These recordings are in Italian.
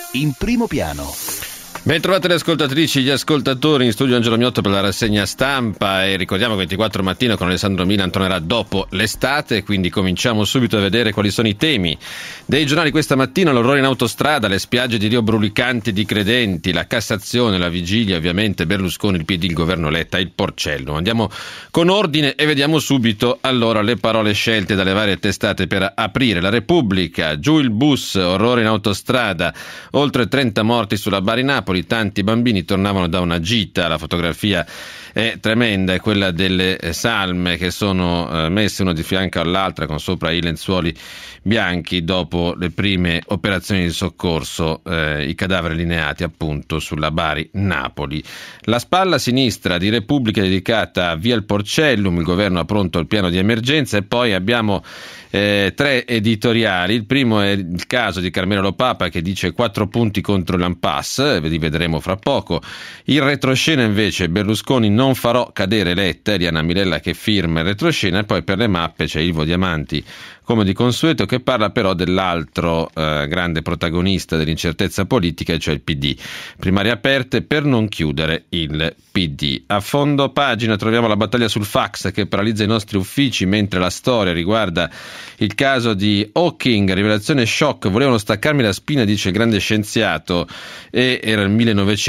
in primo piano. Ben trovate le ascoltatrici e gli ascoltatori, in studio Angelo Miotto per la rassegna stampa, e ricordiamo che 24 mattino con Alessandro Milan tornerà dopo l'estate, quindi cominciamo subito a vedere quali sono i temi dei giornali questa mattina. L'orrore in autostrada, le spiagge di Rio brulicanti di credenti, la Cassazione, la vigilia ovviamente, Berlusconi, il PD, il governo Letta, il Porcellum. Andiamo con ordine e vediamo subito allora le parole scelte dalle varie testate per aprire. La Repubblica, giù il bus, orrore in autostrada, oltre 30 morti sulla Bari Napoli, tanti bambini tornavano da una gita. La fotografia è tremenda, è quella delle salme che sono messe una di fianco all'altra con sopra i lenzuoli bianchi dopo le prime operazioni di soccorso, i cadaveri lineati appunto sulla Bari Napoli. La spalla sinistra di Repubblica dedicata a via il Porcellum, il governo ha pronto il piano di emergenza, e poi abbiamo tre editoriali. Il primo è il caso di Carmelo Lopapa che dice 4 punti contro l'Ampass, li vedremo fra poco. Il retroscena invece, Berlusconi non farò cadere Letta, Eliana Milella che firma il retroscena, e poi per le mappe c'è Ilvo Diamanti come di consueto che parla però dell'altro grande protagonista dell'incertezza politica, cioè il PD. Primarie aperte per non chiudere il PD. A fondo pagina troviamo la battaglia sul fax che paralizza i nostri uffici, mentre la storia riguarda il caso di Hawking, rivelazione shock, volevano staccarmi la spina, dice il grande scienziato, e era il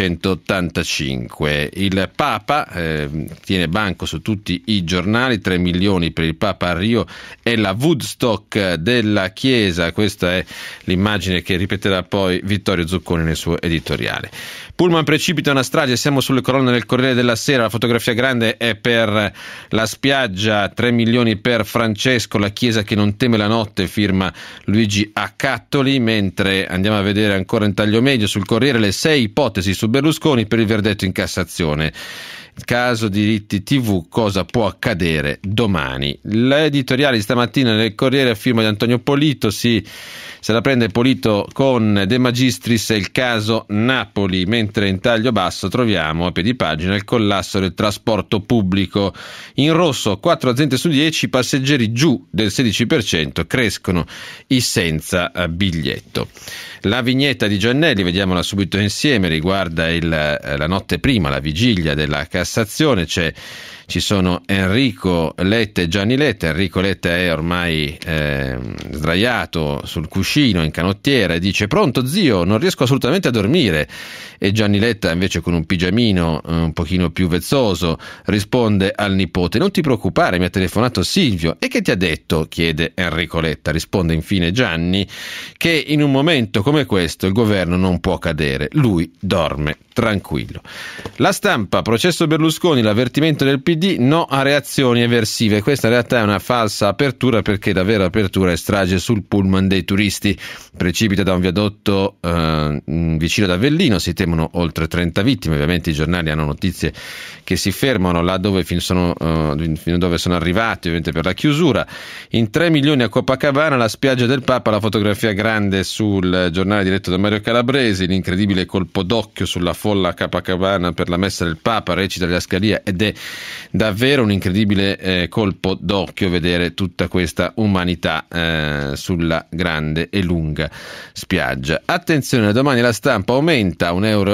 1985. Il Papa tiene banco su tutti i giornali, 3 milioni per il Papa a Rio, è la Woodstock della Chiesa, questa è l'immagine che ripeterà poi Vittorio Zucconi nel suo editoriale. Pullman precipita una strage, siamo sulle colonne del Corriere della Sera, la fotografia grande è per la spiaggia, 3 milioni per Francesco, la Chiesa che non teme la notte, firma Luigi Accattoli, mentre andiamo a vedere ancora in taglio medio sul Corriere le 6 ipotesi su Berlusconi per il verdetto in Cassazione. Caso diritti TV, cosa può accadere domani? L'editoriale di stamattina nel Corriere a firma di Antonio Polito, se la prende Polito con De Magistris e il caso Napoli, mentre in taglio basso troviamo a piedi pagina il collasso del trasporto pubblico. In rosso 4 aziende su 10, passeggeri giù del 16%, crescono i senza biglietto. La vignetta di Giannelli, vediamola subito insieme, riguarda la notte prima, la vigilia della Cassazione. Ci sono Enrico Letta e Gianni Letta. Enrico Letta è ormai sdraiato sul cuscino in canottiera e dice: pronto zio, non riesco assolutamente a dormire. E Gianni Letta invece, con un pigiamino un pochino più vezzoso, risponde al nipote: non ti preoccupare, mi ha telefonato Silvio. E che ti ha detto? Chiede Enrico Letta. Risponde infine Gianni che in un momento come questo il governo non può cadere, lui dorme tranquillo. La Stampa, processo Berlusconi, l'avvertimento del PD, no a reazioni eversive. Questa in realtà è una falsa apertura, perché la vera apertura è strage sul pullman dei turisti, precipita da un viadotto vicino ad Avellino, si temono oltre 30 vittime. Ovviamente i giornali hanno notizie che si fermano là dove fino dove sono arrivati, ovviamente per la chiusura. In 3 milioni a Copacabana, la spiaggia del Papa, la fotografia grande sul giornale diretto da Mario Calabresi, l'incredibile colpo d'occhio sulla folla a Copacabana per la messa del Papa, recita la Scalia, ed è davvero un incredibile colpo d'occhio vedere tutta questa umanità sulla grande e lunga spiaggia. Attenzione, domani la Stampa aumenta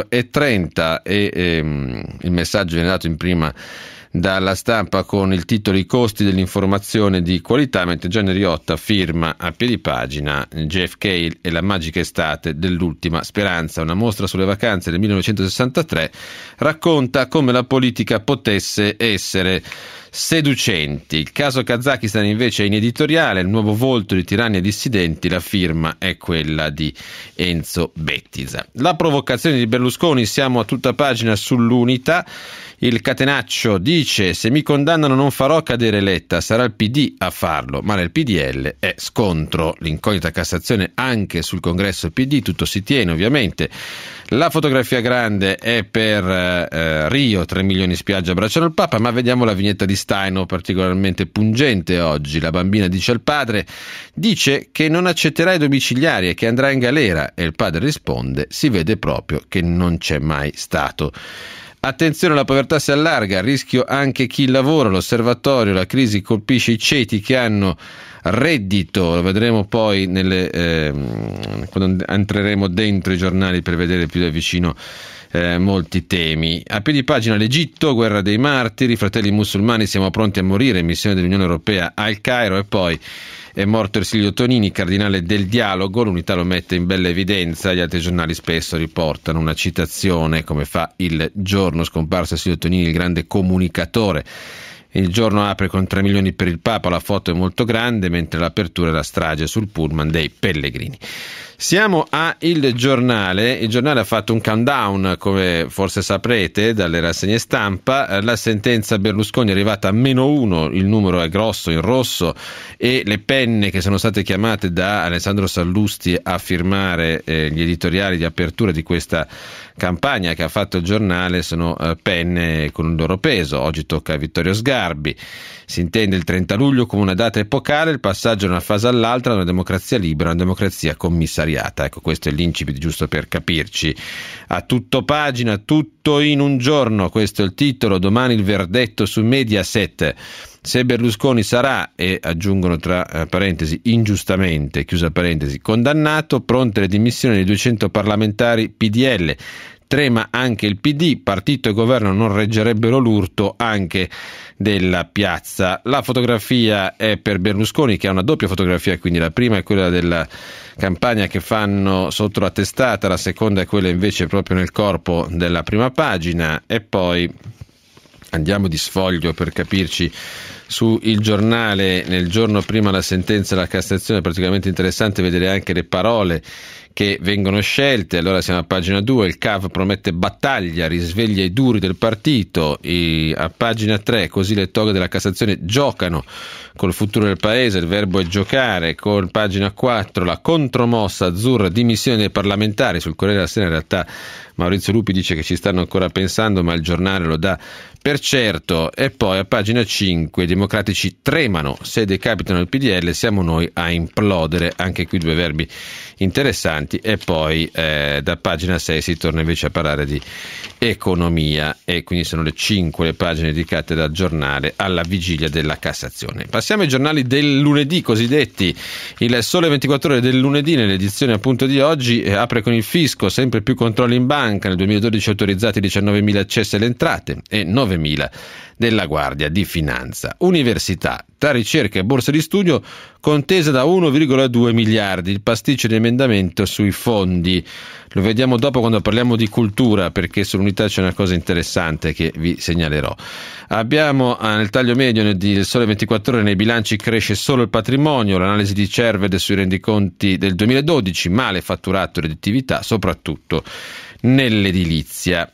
€1,30 e il messaggio viene dato in prima dalla Stampa con il titolo I costi dell'informazione di qualità, mentre Gianni Riotta firma a piedi pagina JFK e la magica estate dell'ultima speranza. Una mostra sulle vacanze del 1963 racconta come la politica potesse essere seducenti. Il caso Kazakistan invece è in editoriale, il nuovo volto di tiranni e dissidenti, la firma è quella di Enzo Bettiza. La provocazione di Berlusconi, siamo a tutta pagina sull'Unità. Il catenaccio dice: se mi condannano non farò cadere Letta, sarà il PD a farlo, ma nel PDL è scontro. L'incognita Cassazione anche sul congresso PD, tutto si tiene ovviamente. La fotografia grande è per Rio, 3 milioni spiaggia abbracciano il Papa, ma vediamo la vignetta di Staino, particolarmente pungente oggi. La bambina dice al padre: dice che non accetterà i domiciliari e che andrà in galera, e il padre risponde: si vede proprio che non c'è mai stato. Attenzione, la povertà si allarga, a rischio anche chi lavora. L'osservatorio, la crisi colpisce i ceti che hanno reddito, lo vedremo poi quando entreremo dentro i giornali per vedere più da vicino molti temi. A piedi pagina l'Egitto, guerra dei martiri, fratelli musulmani, siamo pronti a morire, missione dell'Unione Europea al Cairo, e poi è morto Ersilio Tonini, cardinale del dialogo. L'Unità lo mette in bella evidenza, gli altri giornali spesso riportano una citazione, come fa Il Giorno, scomparso Ersilio Tonini, il grande comunicatore. Il Giorno apre con 3 milioni per il Papa, la foto è molto grande, mentre l'apertura è la strage sul pullman dei pellegrini. Siamo a Il Giornale. Il Giornale ha fatto un countdown, come forse saprete dalle rassegne stampa. La sentenza Berlusconi è arrivata a -1, il numero è grosso in rosso, e le penne che sono state chiamate da Alessandro Sallusti a firmare gli editoriali di apertura di questa campagna che ha fatto il Giornale sono penne con un loro peso. Oggi tocca a Vittorio Sgarbi. Si intende il 30 luglio come una data epocale, il passaggio da una fase all'altra, da una democrazia libera a una democrazia commissariata. Ecco, questo è l'incipit, giusto per capirci. A tutto pagina, tutto in un giorno, questo è il titolo. Domani il verdetto su Mediaset. Se Berlusconi sarà, e aggiungono tra parentesi, ingiustamente, chiusa parentesi, condannato, pronte le dimissioni dei 200 parlamentari PDL. Trema anche il PD, partito e governo non reggerebbero l'urto anche della piazza. La fotografia è per Berlusconi, che ha una doppia fotografia, quindi la prima è quella della campagna che fanno sotto la testata, la seconda è quella invece proprio nel corpo della prima pagina, e poi andiamo di sfoglio per capirci. Su Il Giornale, nel giorno prima la sentenza della Cassazione, è praticamente interessante vedere anche le parole che vengono scelte. Allora siamo a pagina 2, il CAV promette battaglia, risveglia i duri del partito. A pagina 3, così le toghe della Cassazione giocano col futuro del paese, il verbo è giocare. Con pagina 4, la contromossa azzurra, dimissione dei parlamentari. Sul Corriere della Sera in realtà Maurizio Lupi dice che ci stanno ancora pensando, ma il Giornale lo dà per certo. E poi a pagina 5, i democratici tremano, se decapitano il PDL siamo noi a implodere. Anche qui due verbi interessanti. E poi da pagina 6 si torna invece a parlare di economia, e quindi sono le 5 le pagine dedicate dal Giornale alla vigilia della Cassazione. Passiamo ai giornali del lunedì cosiddetti. Il Sole 24 Ore del lunedì, nell'edizione appunto di oggi, apre con il fisco, sempre più controlli in banca, nel 2012 autorizzati 19.000 accessi alle entrate e 9.000 della Guardia di Finanza. Università, tra ricerca e borse di studio, contesa da 1,2 miliardi, il pasticcio di emendamento sui fondi. Lo vediamo dopo quando parliamo di cultura, perché sull'unità c'è una cosa interessante che vi segnalerò. Abbiamo nel taglio medio del Sole 24 Ore, nei bilanci cresce solo il patrimonio, l'analisi di Cerved sui rendiconti del 2012, male fatturato e redditività, soprattutto nell'edilizia.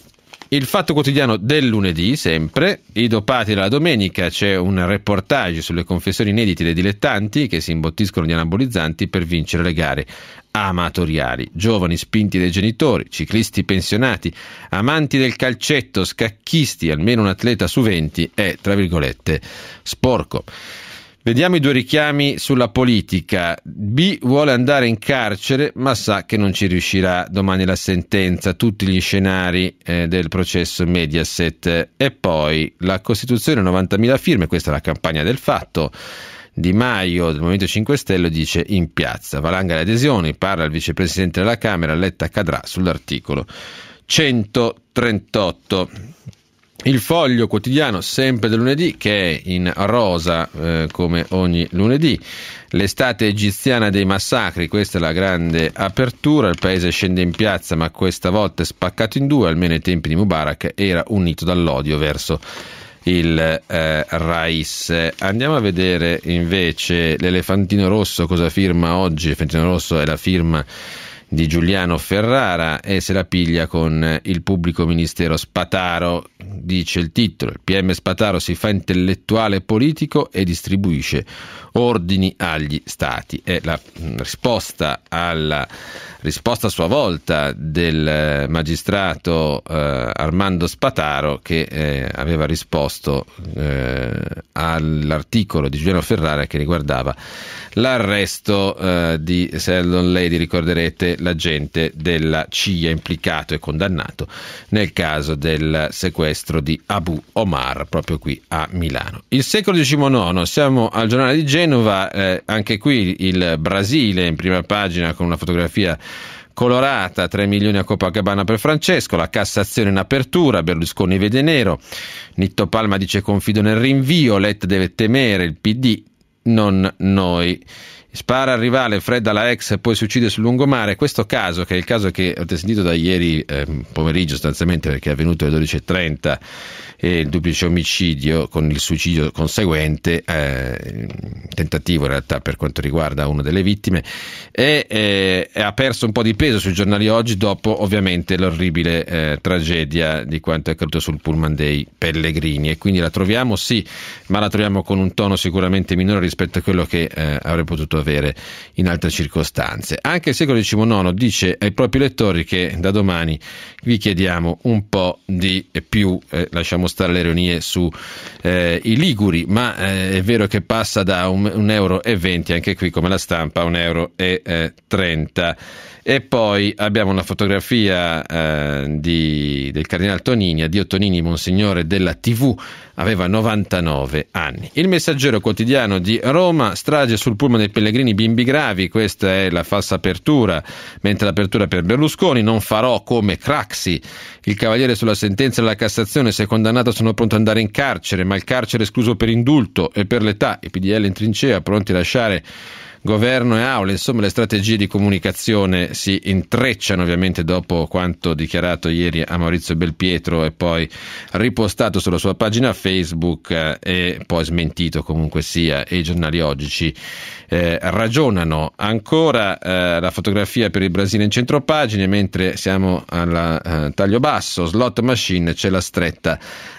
Il Fatto Quotidiano del lunedì, sempre, i dopati della domenica, c'è un reportage sulle confessioni inedite dei dilettanti che si imbottiscono di anabolizzanti per vincere le gare amatoriali. Giovani spinti dai genitori, ciclisti pensionati, amanti del calcetto, scacchisti, almeno un atleta su 20 è, tra virgolette, sporco. Vediamo i due richiami sulla politica. B vuole andare in carcere, ma sa che non ci riuscirà. Domani la sentenza, tutti gli scenari del processo Mediaset. E poi la Costituzione, 90.000 firme, questa è la campagna del Fatto. Di Maio del Movimento 5 Stelle dice in piazza. Valanga le adesioni, parla il vicepresidente della Camera, Letta cadrà sull'articolo 138. Il Foglio Quotidiano, sempre del lunedì, che è in rosa come ogni lunedì. L'estate egiziana dei massacri, questa è la grande apertura. Il paese scende in piazza, ma questa volta è spaccato in due, almeno ai tempi di Mubarak era unito dall'odio verso il Rais. Andiamo a vedere invece l'Elefantino Rosso, cosa firma oggi. L'Elefantino Rosso è la firma di Giuliano Ferrara e se la piglia con il pubblico ministero Spataro, dice il titolo. Il PM Spataro si fa intellettuale politico e distribuisce ordini agli stati. È la risposta a sua volta del magistrato Armando Spataro, che aveva risposto all'articolo di Giuliano Ferrara che riguardava l'arresto di Sheldon Lady. Ricorderete l'agente della CIA implicato e condannato nel caso del sequestro di Abu Omar, proprio qui a Milano. Il secolo XIX, siamo al giornale di Genova, anche qui il Brasile in prima pagina con una fotografia colorata, 3 milioni a Copacabana per Francesco, la Cassazione in apertura, Berlusconi vede nero, Nitto Palma dice confido nel rinvio, Letta deve temere il PD, non noi. Spara al rivale, fredda la ex e poi si uccide sul lungomare. Questo caso, che è il caso che avete sentito da ieri pomeriggio sostanzialmente, perché è avvenuto alle 12:30, e il duplice omicidio con il suicidio conseguente, tentativo in realtà per quanto riguarda una delle vittime, ha perso un po' di peso sui giornali oggi dopo ovviamente l'orribile tragedia di quanto è accaduto sul pullman dei pellegrini, e quindi la troviamo sì, ma la troviamo con un tono sicuramente minore rispetto a quello che avrebbe potuto avere in altre circostanze. Anche il secolo XIX dice ai propri lettori che da domani vi chiediamo un po' di più, lasciamo stare le ironie su i liguri, ma è vero che passa da €1,20, anche qui come la Stampa, €1,30. E poi abbiamo una fotografia del cardinale Tonini, addio Tonini, monsignore della TV, aveva 99 anni. Il Messaggero quotidiano di Roma, strage sul pullman dei pellegrini, bimbi gravi, questa è la falsa apertura, mentre l'apertura per Berlusconi, non farò come Craxi, il cavaliere sulla sentenza della Cassazione, se condannato sono pronto ad andare in carcere, ma il carcere è escluso per indulto e per l'età, i PDL in trincea, pronti a lasciare governo e aule. Insomma, le strategie di comunicazione si intrecciano ovviamente dopo quanto dichiarato ieri a Maurizio Belpietro e poi ripostato sulla sua pagina Facebook e poi smentito comunque sia, e i giornali oggi ragionano. Ancora la fotografia per il Brasile in centropagine, mentre siamo al taglio basso, slot machine, c'è la stretta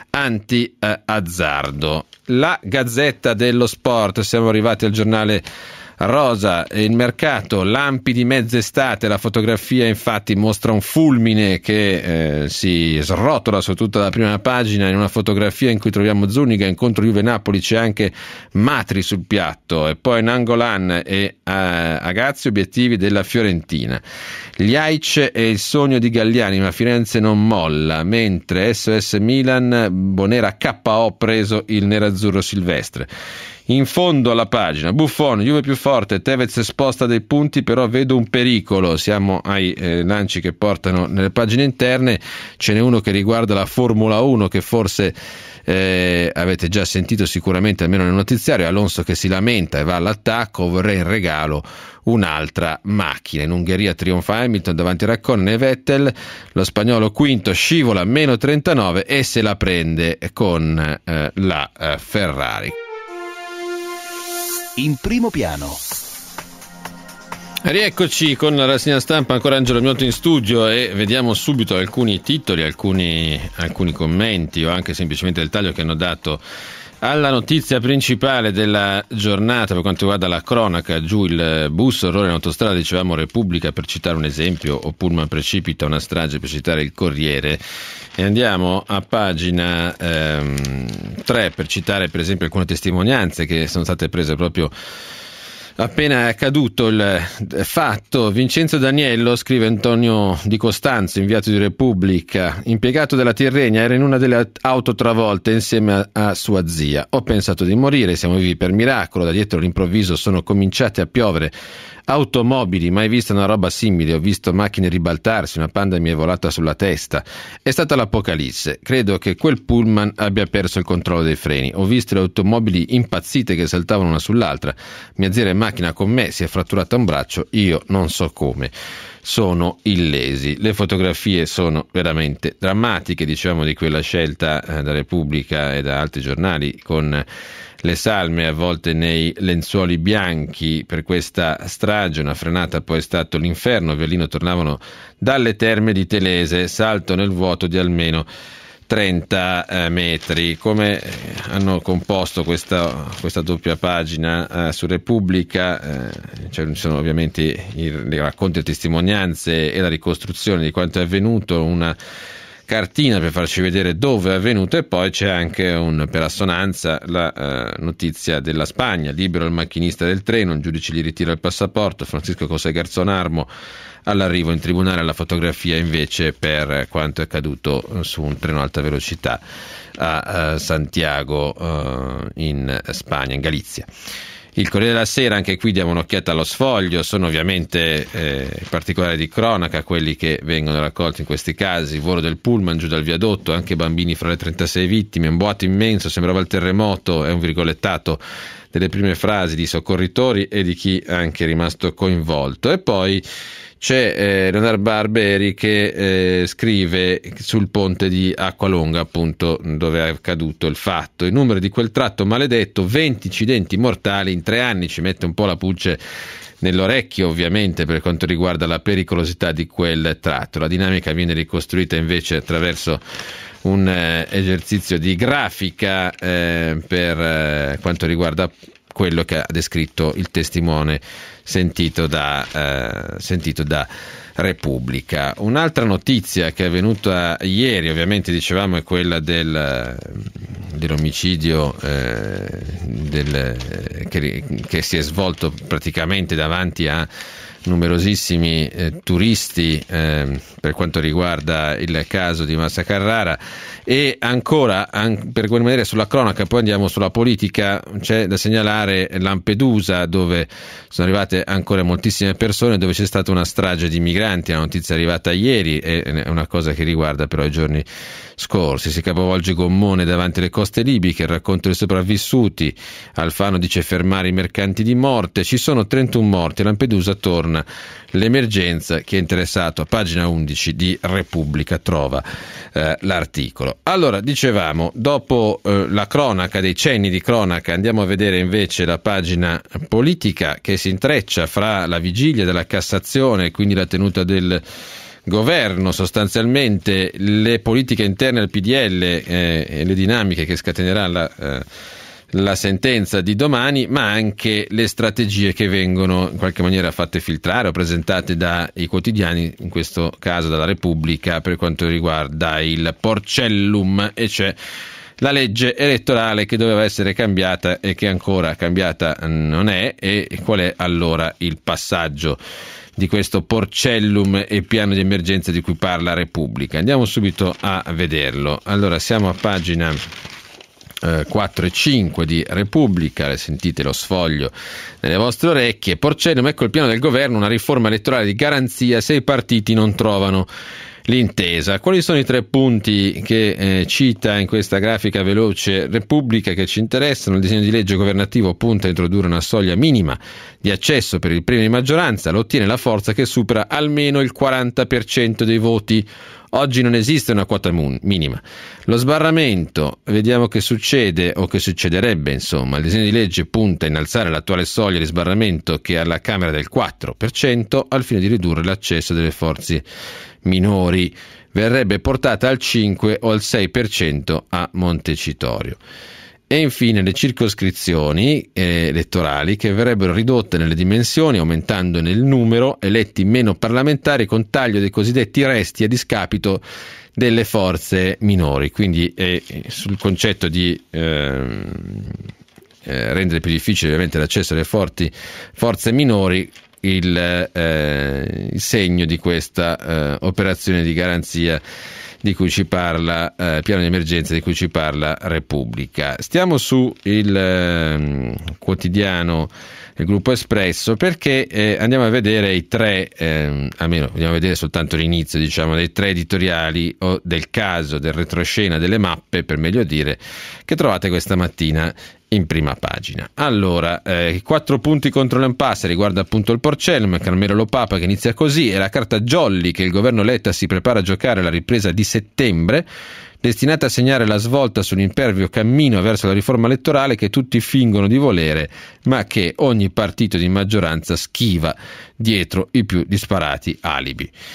anti-azzardo. La Gazzetta dello Sport, siamo arrivati al giornale rosa, il mercato, lampi di mezz'estate, la fotografia infatti mostra un fulmine che si srotola su tutta la prima pagina, in una fotografia in cui troviamo Zuniga, incontro Juve-Napoli, c'è anche Matri sul piatto, e poi Nangolan e Agazzi, obiettivi della Fiorentina. Gli Aic e il sogno di Galliani, ma Firenze non molla, mentre SOS Milan, Bonera KO, preso il nerazzurro Silvestre. In fondo alla pagina, Buffon, Juve più forte, Tevez sposta dei punti, però vedo un pericolo. Siamo ai lanci che portano nelle pagine interne, ce n'è uno che riguarda la Formula 1 che forse avete già sentito sicuramente almeno nel notiziario, Alonso che si lamenta e va all'attacco, vorrei in regalo un'altra macchina. In Ungheria trionfa Hamilton davanti a Raikkonen e Vettel, lo spagnolo quinto scivola meno 39 e se la prende con la Ferrari. In primo piano. Rieccoci con la rassegna stampa, ancora Angelo Miotto in studio, e vediamo subito alcuni titoli, alcuni commenti o anche semplicemente il taglio che hanno dato alla notizia principale della giornata per quanto riguarda la cronaca. Giù il bus, orrore in autostrada, dicevamo Repubblica per citare un esempio, o Pullman precipita una strage per citare il Corriere. E andiamo a pagina 3 per citare per esempio alcune testimonianze che sono state prese proprio appena è accaduto il fatto. Vincenzo Daniello, scrive Antonio Di Costanzo, inviato di Repubblica, impiegato della Tirrenia, era in una delle auto travolte insieme a sua zia. Ho pensato di morire, siamo vivi per miracolo, da dietro all'improvviso sono cominciate a piovere automobili, mai vista una roba simile, ho visto macchine ribaltarsi, una Panda mi è volata sulla testa, è stata l'apocalisse, credo che quel pullman abbia perso il controllo dei freni, ho visto le automobili impazzite che saltavano una sull'altra, mia zia era in macchina con me, si è fratturata un braccio, io non so come. Sono illesi. Le fotografie sono veramente drammatiche, diciamo, di quella scelta da Repubblica e da altri giornali, con le salme avvolte nei lenzuoli bianchi per questa strage. Una frenata poi è stato l'inferno. Violino tornavano dalle terme di Telese, salto nel vuoto di almeno 30 metri. Come hanno composto questa doppia pagina su Repubblica? Ci sono ovviamente i racconti e testimonianze e la ricostruzione di quanto è avvenuto, una cartina per farci vedere dove è avvenuto, e poi c'è anche per assonanza la notizia della Spagna: libero il macchinista del treno, un giudice gli ritira il passaporto, Francisco José Garzón Armo all'arrivo in tribunale. La fotografia invece per quanto è accaduto su un treno alta velocità a Santiago in Spagna, in Galizia. Il Corriere della Sera, anche qui diamo un'occhiata allo sfoglio. Sono ovviamente particolari di cronaca quelli che vengono raccolti in questi casi: volo del pullman giù dal viadotto, anche bambini fra le 36 vittime, un boato immenso, sembrava il terremoto, è un virgolettato delle prime frasi di soccorritori e di chi è anche rimasto coinvolto. E poi c'è Leonardo Barberi che scrive sul ponte di Acqualonga, appunto dove è accaduto il fatto: i numeri di quel tratto maledetto, 20 incidenti mortali in 3 anni. Ci mette un po' la pulce nell'orecchio, ovviamente, per quanto riguarda la pericolosità di quel tratto. La dinamica viene ricostruita attraverso un esercizio di grafica per quanto riguarda quello che ha descritto il testimone sentito da Repubblica. Un'altra notizia che è venuta ieri, ovviamente dicevamo, è quella dell'omicidio che si è svolto praticamente davanti a numerosissimi turisti per quanto riguarda il caso di Massa Carrara. E ancora, per rimanere sulla cronaca, poi andiamo sulla politica. C'è da segnalare Lampedusa, dove sono arrivate ancora moltissime persone, dove c'è stata una strage di migranti. La notizia è arrivata ieri, è una cosa che riguarda però i giorni scorsi. Si capovolge gommone davanti alle coste libiche, il racconto dei sopravvissuti. Alfano dice fermare i mercanti di morte. Ci sono 31 morti, Lampedusa torna l'emergenza. Chi è interessato, a pagina 11 di Repubblica trova l'articolo. Allora, dicevamo, dopo la cronaca, dei cenni di cronaca, andiamo a vedere invece la pagina politica, che si intreccia fra la vigilia della Cassazione e quindi la tenuta del governo, sostanzialmente le politiche interne al PDL e le dinamiche che scatenerà la sentenza di domani, ma anche le strategie che vengono in qualche maniera fatte filtrare o presentate dai quotidiani, in questo caso dalla Repubblica, per quanto riguarda il Porcellum, e cioè la legge elettorale che doveva essere cambiata e che ancora cambiata non è. E qual è allora il passaggio di questo Porcellum e piano di emergenza di cui parla Repubblica? Andiamo subito a vederlo. Allora, siamo a pagina 4 e 5 di Repubblica, sentite lo sfoglio nelle vostre orecchie. Porcellum, ecco il piano del governo, una riforma elettorale di garanzia se i partiti non trovano l'intesa. Quali sono i 3 punti che cita in questa grafica veloce Repubblica che ci interessano? Il disegno di legge governativo punta a introdurre una soglia minima di accesso per il premio di maggioranza, lo ottiene la forza che supera almeno il 40% dei voti. Oggi non esiste una quota minima. Lo sbarramento, vediamo che succede o che succederebbe, insomma. Il disegno di legge punta a innalzare l'attuale soglia di sbarramento, che è alla Camera del 4%, al fine di ridurre l'accesso delle forze minori. Verrebbe portata al 5 o al 6% a Montecitorio. E infine le circoscrizioni elettorali, che verrebbero ridotte nelle dimensioni, aumentando nel numero, eletti meno parlamentari con taglio dei cosiddetti resti a discapito delle forze minori. Quindi sul concetto di rendere più difficile ovviamente l'accesso alle forze minori, il segno di questa operazione di garanzia di cui ci parla, piano di emergenza di cui ci parla Repubblica. Stiamo su il quotidiano del Gruppo Espresso, perché andiamo a vedere i 3, almeno andiamo a vedere soltanto l'inizio, diciamo, dei 3 editoriali o del caso, del retroscena, delle mappe, per meglio dire, che trovate questa mattina in prima pagina. Allora, 4 punti contro l'impasse riguarda appunto il Porcellum, Carmelo Lopapa, che inizia così: è la carta jolly che il governo Letta si prepara a giocare alla ripresa di settembre, destinata a segnare la svolta sull'impervio cammino verso la riforma elettorale che tutti fingono di volere, ma che ogni partito di maggioranza schiva dietro i più disparati alibi.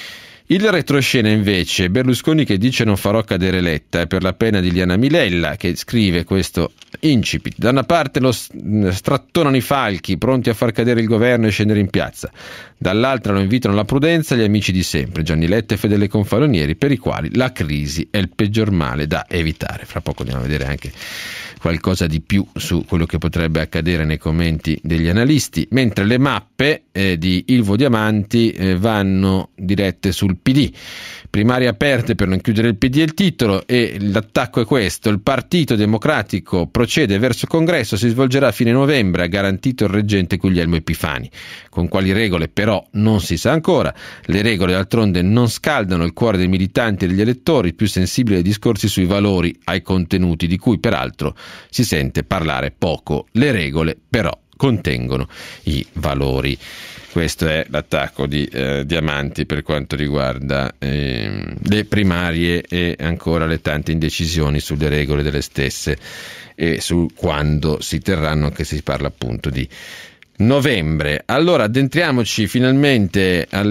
Il retroscena invece, Berlusconi che dice non farò cadere Letta, è per la pena di Liana Milella, che scrive questo incipit. Da una parte lo strattonano i falchi, pronti a far cadere il governo e scendere in piazza. Dall'altra lo invitano alla prudenza gli amici di sempre, Gianni Letta e Fedele Confalonieri, per i quali la crisi è il peggior male da evitare. Fra poco andiamo a vedere anche qualcosa di più su quello che potrebbe accadere nei commenti degli analisti, mentre le mappe di Ilvo Diamanti vanno dirette sul PD. Primarie aperte per non chiudere il PD è il titolo, e l'attacco è questo: il Partito Democratico procede verso congresso, si svolgerà a fine novembre, ha garantito il reggente Guglielmo Epifani. Con quali regole però non si sa ancora. Le regole d'altronde non scaldano il cuore dei militanti e degli elettori, più sensibili ai discorsi sui valori, ai contenuti, di cui peraltro si sente parlare poco. Le regole però contengono i valori. Questo è l'attacco di Diamanti per quanto riguarda le primarie e ancora le tante indecisioni sulle regole delle stesse e su quando si terranno, che si parla appunto di novembre. Allora addentriamoci finalmente alle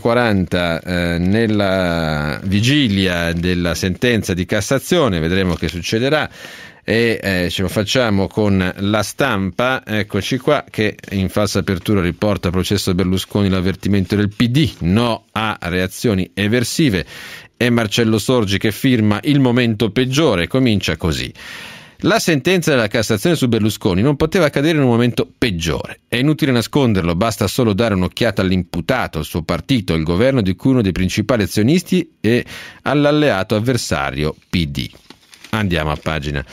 7:40 nella vigilia della sentenza di Cassazione, vedremo che succederà. E ce lo facciamo con La Stampa, eccoci qua, che in falsa apertura riporta processo Berlusconi, l'avvertimento del PD, no a reazioni eversive, e Marcello Sorgi che firma il momento peggiore. Comincia così: la sentenza della Cassazione su Berlusconi non poteva accadere in un momento peggiore. È inutile nasconderlo, basta solo dare un'occhiata all'imputato, al suo partito, al governo di cui uno dei principali azionisti e all'alleato avversario PD. Andiamo a pagina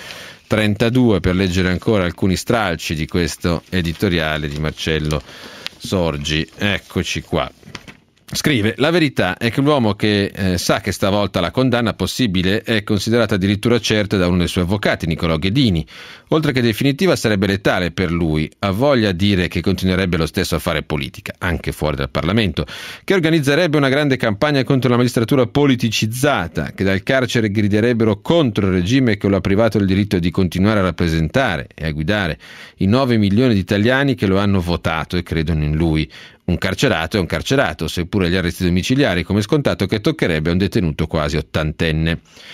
32 per leggere ancora alcuni stralci di questo editoriale di Marcello Sorgi. Eccoci qua. Scrive: la verità è che l'uomo che sa che stavolta la condanna possibile è considerata addirittura certa da uno dei suoi avvocati, Nicolò Ghedini. Oltre che definitiva, sarebbe letale per lui. Ha voglia dire che continuerebbe lo stesso a fare politica, anche fuori dal Parlamento, che organizzerebbe una grande campagna contro la magistratura politicizzata, che dal carcere griderebbero contro il regime che lo ha privato del diritto di continuare a rappresentare e a guidare i 9 milioni di italiani che lo hanno votato e credono in lui. Un carcerato è un carcerato, seppure gli arresti domiciliari come scontato che toccherebbe a un detenuto quasi ottantenne.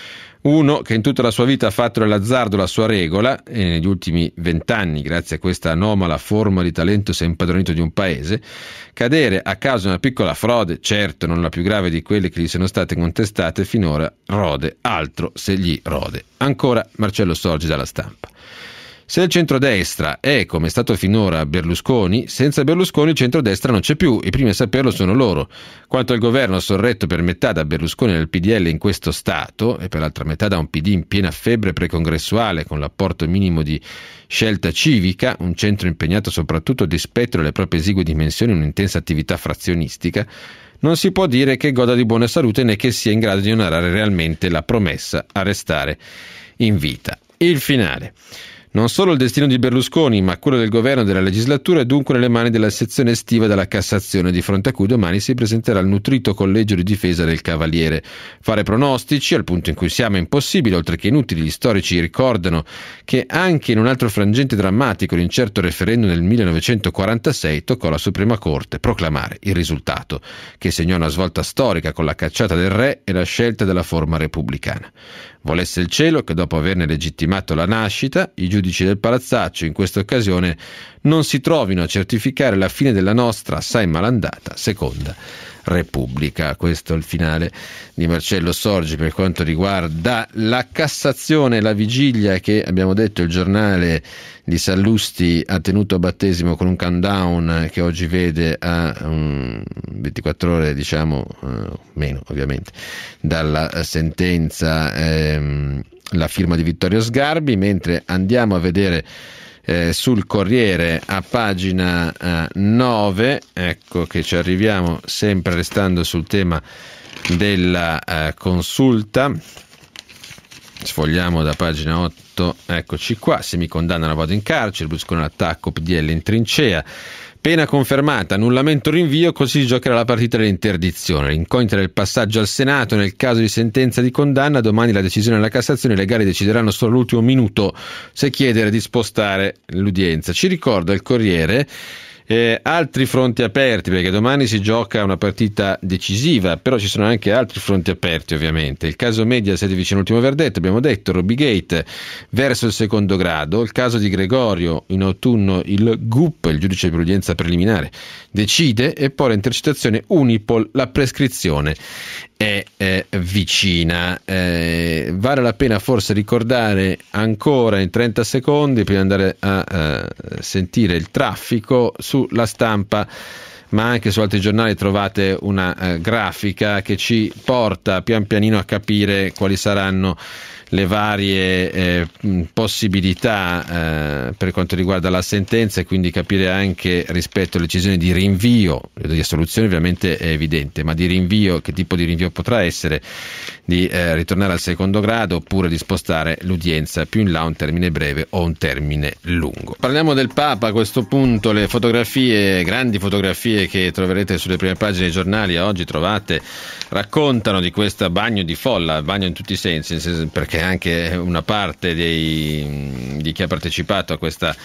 Uno che in tutta la sua vita ha fatto dell'azzardo la sua regola e negli ultimi 20 anni, grazie a questa anomala forma di talento, si è impadronito di un paese. Cadere a causa di una piccola frode, certo non la più grave di quelle che gli sono state contestate finora, rode, altro se gli rode. Ancora Marcello Sorgi dalla Stampa. Se il centrodestra è, come è stato finora, Berlusconi, senza Berlusconi il centrodestra non c'è più, i primi a saperlo sono loro. Quanto al governo sorretto per metà da Berlusconi nel PDL in questo stato, e per l'altra metà da un PD in piena febbre precongressuale con l'apporto minimo di Scelta Civica, un centro impegnato soprattutto a dispetto delle proprie esigue dimensioni in un'intensa attività frazionistica, non si può dire che goda di buona salute né che sia in grado di onorare realmente la promessa a restare in vita. Il finale. Non solo il destino di Berlusconi, ma quello del governo e della legislatura è dunque nelle mani della sezione estiva della Cassazione, di fronte a cui domani si presenterà il nutrito collegio di difesa del Cavaliere. Fare pronostici, al punto in cui siamo, è impossibile, oltre che inutili. Gli storici ricordano che anche in un altro frangente drammatico, l'incerto referendum del 1946, toccò alla Suprema Corte proclamare il risultato, che segnò una svolta storica con la cacciata del re e la scelta della forma repubblicana. Volesse il cielo che dopo averne legittimato la nascita, i giudici del palazzaccio in questa occasione non si trovino a certificare la fine della nostra assai malandata seconda Repubblica. Questo è il finale di Marcello Sorgi per quanto riguarda la Cassazione. La vigilia che abbiamo detto il giornale di Sallusti ha tenuto a battesimo con un countdown che oggi vede a 24 ore, diciamo, meno ovviamente, dalla sentenza, la firma di Vittorio Sgarbi, mentre andiamo a vedere sul Corriere a pagina 9, ecco che ci arriviamo sempre restando sul tema della consulta. Sfogliamo da pagina 8, eccoci qua: se mi condannano vado in carcere, Berlusconi attacco, PDL in trincea. Pena confermata, annullamento rinvio, così si giocherà la partita dell'interdizione. L'incognita del passaggio al Senato nel caso di sentenza di condanna, domani la decisione della Cassazione, i legali decideranno solo all'ultimo minuto se chiedere di spostare l'udienza. Ci ricorda il Corriere Altri fronti aperti, perché domani si gioca una partita decisiva, però ci sono anche altri fronti aperti ovviamente. Il caso Mediaset vicino all'ultimo verdetto, abbiamo detto, Robigate verso il secondo grado, il caso di Gregorio, in autunno il GUP, il giudice per l'udienza preliminare, decide, e poi l'intercettazione Unipol, la prescrizione è vicina. Vale la pena forse ricordare ancora in 30 secondi, prima di andare a sentire il traffico. Sulla Stampa ma anche su altri giornali trovate una grafica che ci porta pian pianino a capire quali saranno le varie possibilità per quanto riguarda la sentenza, e quindi capire anche rispetto alle decisioni di rinvio, di assoluzione ovviamente è evidente, ma di rinvio, che tipo di rinvio potrà essere, di ritornare al secondo grado oppure di spostare l'udienza più in là, un termine breve o un termine lungo. Parliamo del Papa a questo punto. Le fotografie, grandi fotografie che troverete sulle prime pagine dei giornali oggi trovate, raccontano di questo bagno di folla, bagno in tutti i sensi, perché anche una parte di chi ha partecipato a questa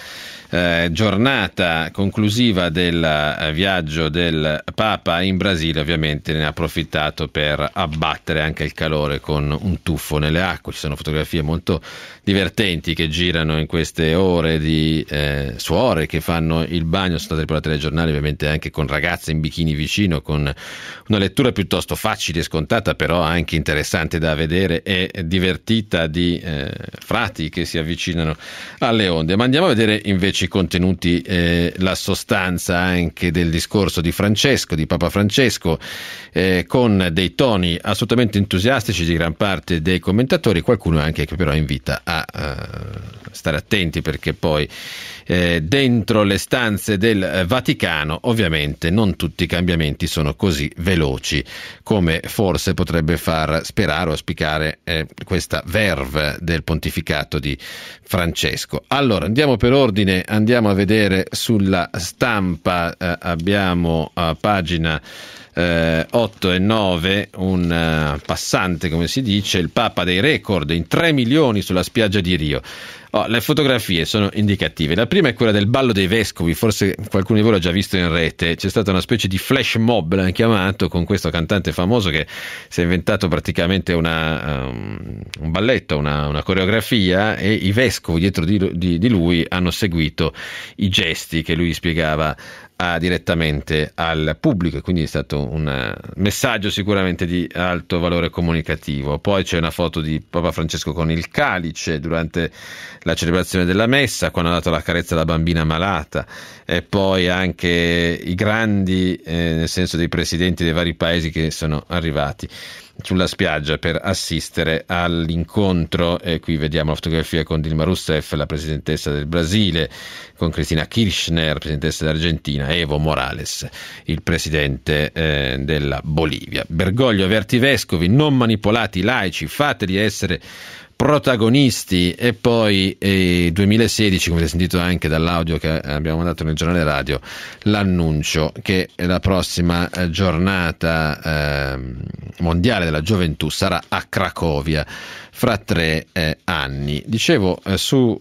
giornata conclusiva del viaggio del Papa in Brasile ovviamente ne ha approfittato per abbattere anche il calore con un tuffo nelle acque. Ci sono fotografie molto divertenti che girano in queste ore di suore che fanno il bagno, sono state riportate dai giornali ovviamente anche con ragazze in bikini vicino, con una lettura piuttosto facile e scontata, però anche interessante da vedere e divertita, di frati che si avvicinano alle onde. Ma andiamo a vedere invece i contenuti, la sostanza anche del discorso di Francesco, di Papa Francesco, con dei toni assolutamente entusiastici di gran parte dei commentatori, qualcuno anche che però invita a stare attenti, perché poi dentro le stanze del Vaticano ovviamente non tutti i cambiamenti sono così veloci come forse potrebbe far sperare o auspicare questa verve del pontificato di Francesco. Allora andiamo per ordine, andiamo a vedere sulla Stampa, abbiamo a pagina 8 e 9 un passante, come si dice, il Papa dei record, in 3 milioni sulla spiaggia di Rio. Le fotografie sono indicative. La prima è quella del ballo dei vescovi, forse qualcuno di voi l'ha già visto in rete. C'è stata una specie di flash mob, l'hanno chiamato, con questo cantante famoso che si è inventato praticamente un balletto, una coreografia, e i vescovi dietro di lui hanno seguito i gesti che lui spiegava direttamente al pubblico, e quindi è stato un messaggio sicuramente di alto valore comunicativo. Poi c'è una foto di Papa Francesco con il calice durante la celebrazione della messa, quando ha dato la carezza alla bambina malata, e poi anche i grandi, nel senso dei presidenti dei vari paesi che sono arrivati sulla spiaggia per assistere all'incontro. E qui vediamo la fotografia con Dilma Rousseff, la presidentessa del Brasile, con Cristina Kirchner, presidentessa dell'Argentina, e Evo Morales, il presidente della Bolivia. Bergoglio avverti i vescovi: non manipolate i laici, fateli essere protagonisti. E poi 2016, come avete sentito anche dall'audio che abbiamo mandato nel giornale radio, l'annuncio che la prossima giornata mondiale della gioventù sarà a Cracovia fra 3 anni. Dicevo su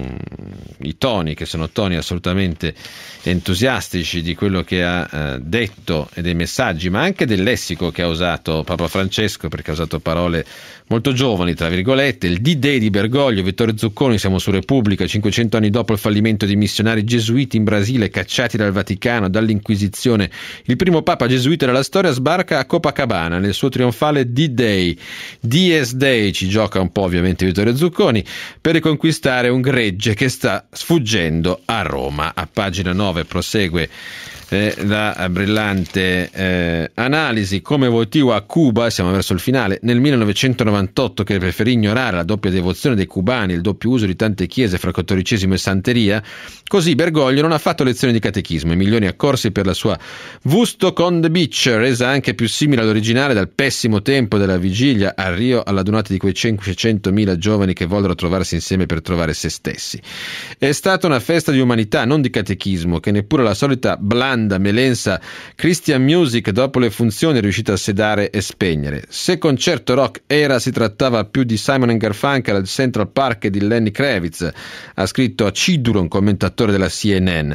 i toni, che sono toni assolutamente entusiastici di quello che ha detto e dei messaggi, ma anche del lessico che ha usato Papa Francesco, perché ha usato parole molto giovani, tra virgolette. Il D-Day di Bergoglio, Vittorio Zucconi, siamo su Repubblica, 500 anni dopo il fallimento dei missionari gesuiti in Brasile, cacciati dal Vaticano, dall'Inquisizione. Il primo papa gesuita della storia sbarca a Copacabana nel suo trionfale D-Day. Dies Day, ci gioca un po' ovviamente Vittorio Zucconi, per riconquistare un gregge che sta sfuggendo a Roma. A pagina 9 prosegue la brillante analisi. Come Wojtyła a Cuba, siamo verso il finale, nel 1998, che preferì ignorare la doppia devozione dei cubani, il doppio uso di tante chiese fra cattolicesimo e santeria, così Bergoglio non ha fatto lezioni di catechismo, e milioni accorsi per la sua Woodstock on the Beach, resa anche più simile all'originale dal pessimo tempo della vigilia a Rio, all'adunata di quei 500.000 giovani che vollero trovarsi insieme per trovare se stessi. È stata una festa di umanità, non di catechismo, che neppure la solita blanda melensa Christian music dopo le funzioni è riuscita a sedare e spegnere. Se concerto rock era, si trattava più di Simon & Garfunkel al Central Park e di Lenny Kravitz, ha scritto Aciduro, un commentatore della CNN.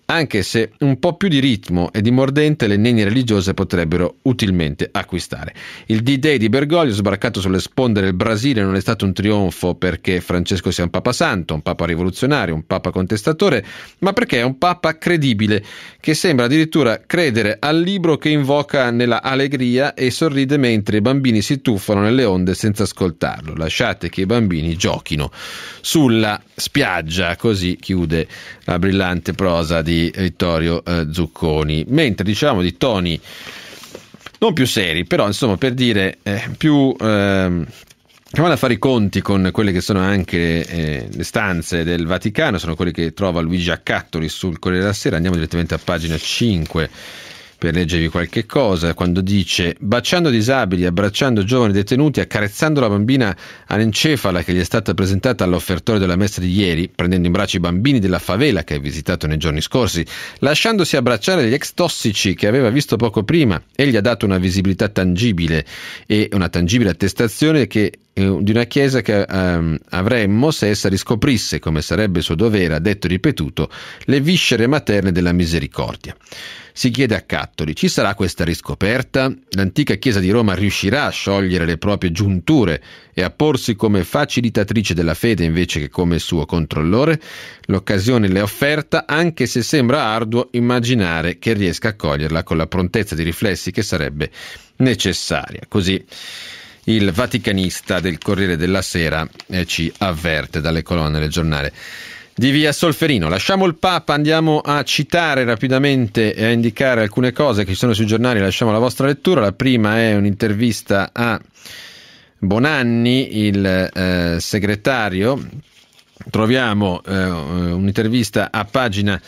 anche se un po' più di ritmo e di mordente le nenie religiose potrebbero utilmente acquistare. Il D-Day di Bergoglio, sbarcato sulle sponde del Brasile, non è stato un trionfo perché Francesco sia un papa santo, un papa rivoluzionario, un papa contestatore, ma perché è un papa credibile, che sembra addirittura credere al libro che invoca nella allegria e sorride mentre i bambini si tuffano nelle onde senza ascoltarlo. Lasciate che i bambini giochino sulla spiaggia, così chiude la brillante prosa di Vittorio Zucconi. Mentre diciamo di toni non più seri, però insomma per dire più che vanno a fare i conti con quelle che sono anche le stanze del Vaticano, sono quelle che trova Luigi Accattoli sul Corriere della Sera. Andiamo direttamente a pagina 5 per leggervi qualche cosa, quando dice: baciando disabili, abbracciando giovani detenuti, accarezzando la bambina anencefala che gli è stata presentata all'offertorio della messa di ieri, prendendo in braccio i bambini della favela che ha visitato nei giorni scorsi, lasciandosi abbracciare gli ex tossici che aveva visto poco prima, egli ha dato una visibilità tangibile e una tangibile attestazione di una chiesa che avremmo se essa riscoprisse, come sarebbe suo dovere, ha detto e ripetuto, le viscere materne della misericordia. Si chiede a Cattoli: ci sarà questa riscoperta? L'antica Chiesa di Roma riuscirà a sciogliere le proprie giunture e a porsi come facilitatrice della fede invece che come suo controllore? L'occasione le è offerta, anche se sembra arduo immaginare che riesca a coglierla con la prontezza di riflessi che sarebbe necessaria. Così il vaticanista del Corriere della Sera ci avverte dalle colonne del giornale di via Solferino. Lasciamo il Papa, andiamo a citare rapidamente e a indicare alcune cose che ci sono sui giornali, lasciamo la vostra lettura. La prima è un'intervista a Bonanni, il segretario. Troviamo un'intervista a pagina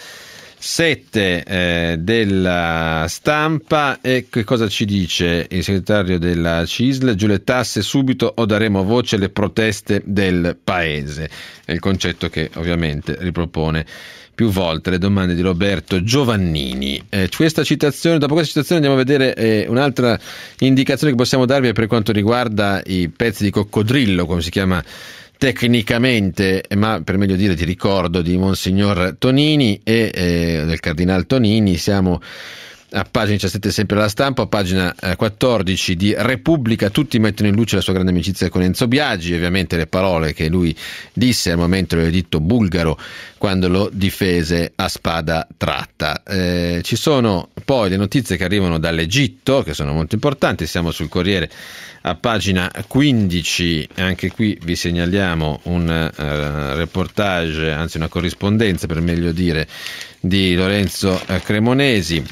7 della Stampa. E che cosa ci dice il segretario della CISL? Giù le tasse subito o daremo voce alle proteste del paese. È il concetto che ovviamente ripropone più volte le domande di Roberto Giovannini. Dopo questa citazione andiamo a vedere un'altra indicazione che possiamo darvi per quanto riguarda i pezzi di coccodrillo, come si chiama tecnicamente, ma per meglio dire di ricordo, di Monsignor Tonini e del Cardinal Tonini. Siamo a pagina 17 sempre la Stampa, a pagina 14 di Repubblica. Tutti mettono in luce la sua grande amicizia con Enzo Biagi, ovviamente le parole che lui disse al momento dell'editto bulgaro quando lo difese a spada tratta. Ci sono poi le notizie che arrivano dall'Egitto, che sono molto importanti. Siamo sul Corriere a pagina 15, anche qui vi segnaliamo un reportage, anzi una corrispondenza per meglio dire, di Lorenzo Cremonesi.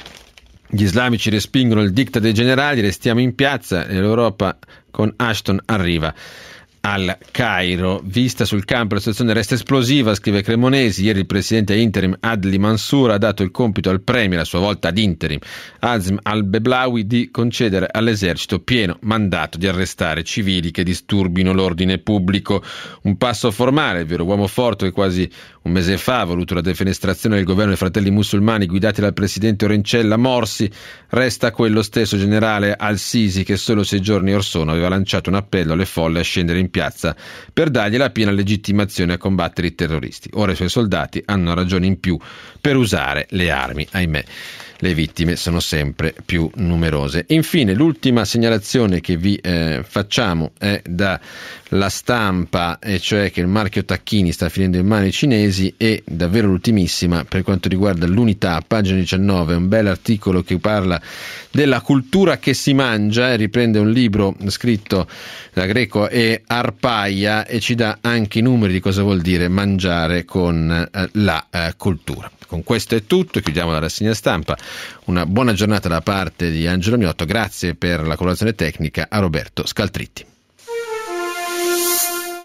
Gli islamici respingono il diktat dei generali, restiamo in piazza e l'Europa con Ashton arriva al Cairo. Vista sul campo la situazione resta esplosiva, scrive Cremonesi. Ieri il presidente interim Adli Mansour ha dato il compito al premier, a sua volta ad interim Azim al-Beblawi, di concedere all'esercito pieno mandato di arrestare civili che disturbino l'ordine pubblico. Un passo formale, il vero uomo forte che quasi un mese fa ha voluto la defenestrazione del governo dei fratelli musulmani guidati dal presidente Orencella Morsi, resta quello stesso generale al-Sisi che solo 6 giorni or sono aveva lanciato un appello alle folle a scendere in piazza per dargli la piena legittimazione a combattere i terroristi. Ora i suoi soldati hanno ragione in più per usare le armi. Ahimè, le vittime sono sempre più numerose. Infine, l'ultima segnalazione che vi facciamo è dalla Stampa, e cioè che il marchio Tacchini sta finendo in mani cinesi, e davvero l'ultimissima per quanto riguarda l'Unità, pagina 19, un bel articolo che parla della cultura che si mangia, e riprende un libro scritto da Greco e Arpaia e ci dà anche i numeri di cosa vuol dire mangiare con la cultura. Con questo è tutto, chiudiamo la rassegna stampa. Una buona giornata da parte di Angelo Miotto, grazie per la collaborazione tecnica a Roberto Scaltritti.